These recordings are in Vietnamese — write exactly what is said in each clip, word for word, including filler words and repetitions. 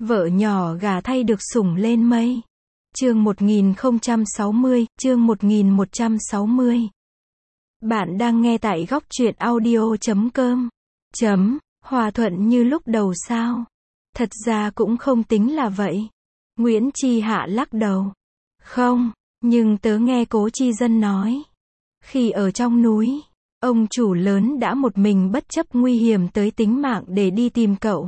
Vợ nhỏ gà thay được sủng lên mây. Chương một nghìn không trăm sáu mươi, chương một nghìn một trăm sáu mươi. Bạn đang nghe tại góc truyện audio chấm com. Chấm, hòa thuận như lúc đầu sao? Thật ra cũng không tính là vậy. Nguyễn Chi Hạ lắc đầu. Không, nhưng tớ nghe Cố Chi Dân nói. Khi ở trong núi, ông chủ lớn đã một mình bất chấp nguy hiểm tới tính mạng để đi tìm cậu.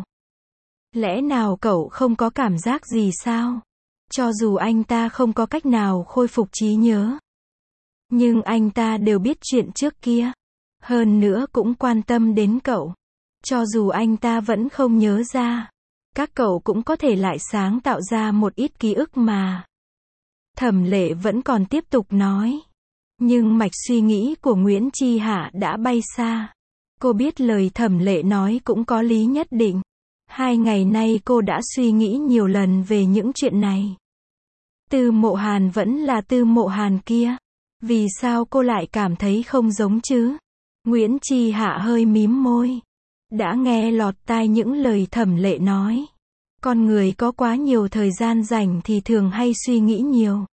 Lẽ nào cậu không có cảm giác gì sao? Cho dù anh ta không có cách nào khôi phục trí nhớ. Nhưng anh ta đều biết chuyện trước kia. Hơn nữa cũng quan tâm đến cậu. Cho dù anh ta vẫn không nhớ ra. Các cậu cũng có thể lại sáng tạo ra một ít ký ức mà. Thẩm Lệ vẫn còn tiếp tục nói. Nhưng mạch suy nghĩ của Nguyễn Chi Hạ đã bay xa. Cô biết lời Thẩm Lệ nói cũng có lý nhất định. Hai ngày nay cô đã suy nghĩ nhiều lần về những chuyện này. Tư Mộ Hàn vẫn là Tư Mộ Hàn kia. Vì sao cô lại cảm thấy không giống chứ? Nguyễn Chi Hạ hơi mím môi. Đã nghe lọt tai những lời Thẩm Lệ nói. Con người có quá nhiều thời gian rảnh thì thường hay suy nghĩ nhiều.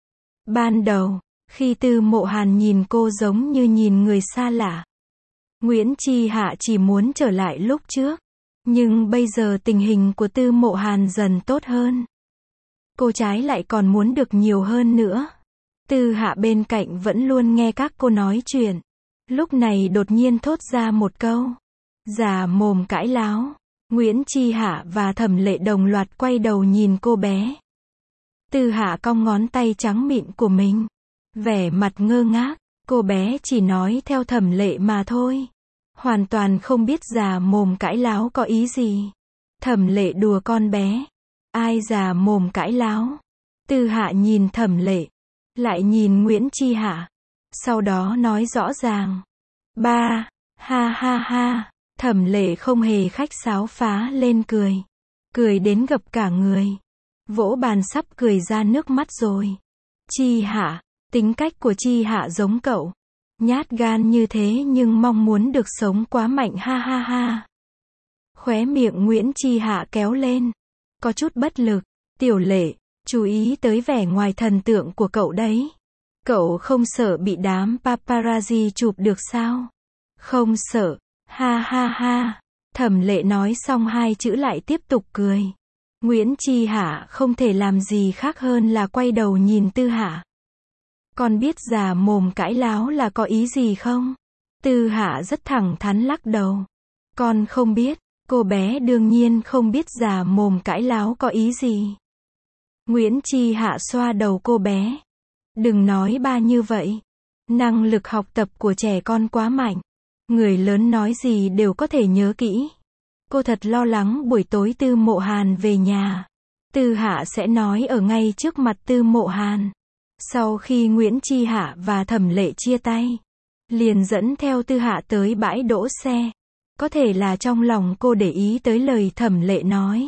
Ban đầu, khi Tư Mộ Hàn nhìn cô giống như nhìn người xa lạ. Nguyễn Chi Hạ chỉ muốn trở lại lúc trước. Nhưng bây giờ tình hình của Tư Mộ Hàn dần tốt hơn. Cô trái lại còn muốn được nhiều hơn nữa. Tư Hạ bên cạnh vẫn luôn nghe các cô nói chuyện. Lúc này đột nhiên thốt ra một câu. Già mồm cãi láo. Nguyễn Chi Hạ và Thẩm Lệ đồng loạt quay đầu nhìn cô bé. Tư Hạ cong ngón tay trắng mịn của mình. Vẻ mặt ngơ ngác. Cô bé chỉ nói theo Thẩm Lệ mà thôi. Hoàn toàn không biết già mồm cãi láo có ý gì. Thẩm Lệ đùa con bé. Ai già mồm cãi láo? Tư Hạ nhìn Thẩm Lệ. Lại nhìn Nguyễn Chi Hạ. Sau đó nói rõ ràng. Ba, ha ha ha. Thẩm Lệ không hề khách sáo phá lên cười. Cười đến gập cả người. Vỗ bàn sắp cười ra nước mắt rồi. Chi Hạ, tính cách của Chi Hạ giống cậu. Nhát gan như thế nhưng mong muốn được sống quá mạnh ha ha ha. Khóe miệng Nguyễn Chi Hạ kéo lên. Có chút bất lực. Tiểu Lệ, chú ý tới vẻ ngoài thần tượng của cậu đấy. Cậu không sợ bị đám paparazzi chụp được sao? Không sợ. Ha ha ha. Thẩm Lệ nói xong hai chữ lại tiếp tục cười. Nguyễn Chi Hạ không thể làm gì khác hơn là quay đầu nhìn Tư Hạ. Con biết già mồm cãi láo là có ý gì không? Tư Hạ rất thẳng thắn lắc đầu. Con không biết. Cô bé đương nhiên không biết già mồm cãi láo có ý gì. Nguyễn Chi Hạ xoa đầu cô bé. Đừng nói ba như vậy. Năng lực học tập của trẻ con quá mạnh. Người lớn nói gì đều có thể nhớ kỹ. Cô thật lo lắng buổi tối Tư Mộ Hàn về nhà. Tư Hạ sẽ nói ở ngay trước mặt Tư Mộ Hàn. Sau khi Nguyễn Chi Hạ và Thẩm Lệ chia tay, liền dẫn theo Tư Hạ tới bãi đỗ xe. Có thể là trong lòng cô để ý tới lời Thẩm Lệ nói.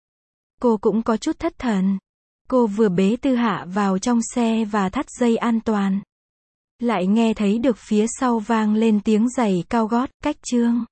Cô cũng có chút thất thần. Cô vừa bế Tư Hạ vào trong xe và thắt dây an toàn. Lại nghe thấy được phía sau vang lên tiếng giày cao gót, cách chương.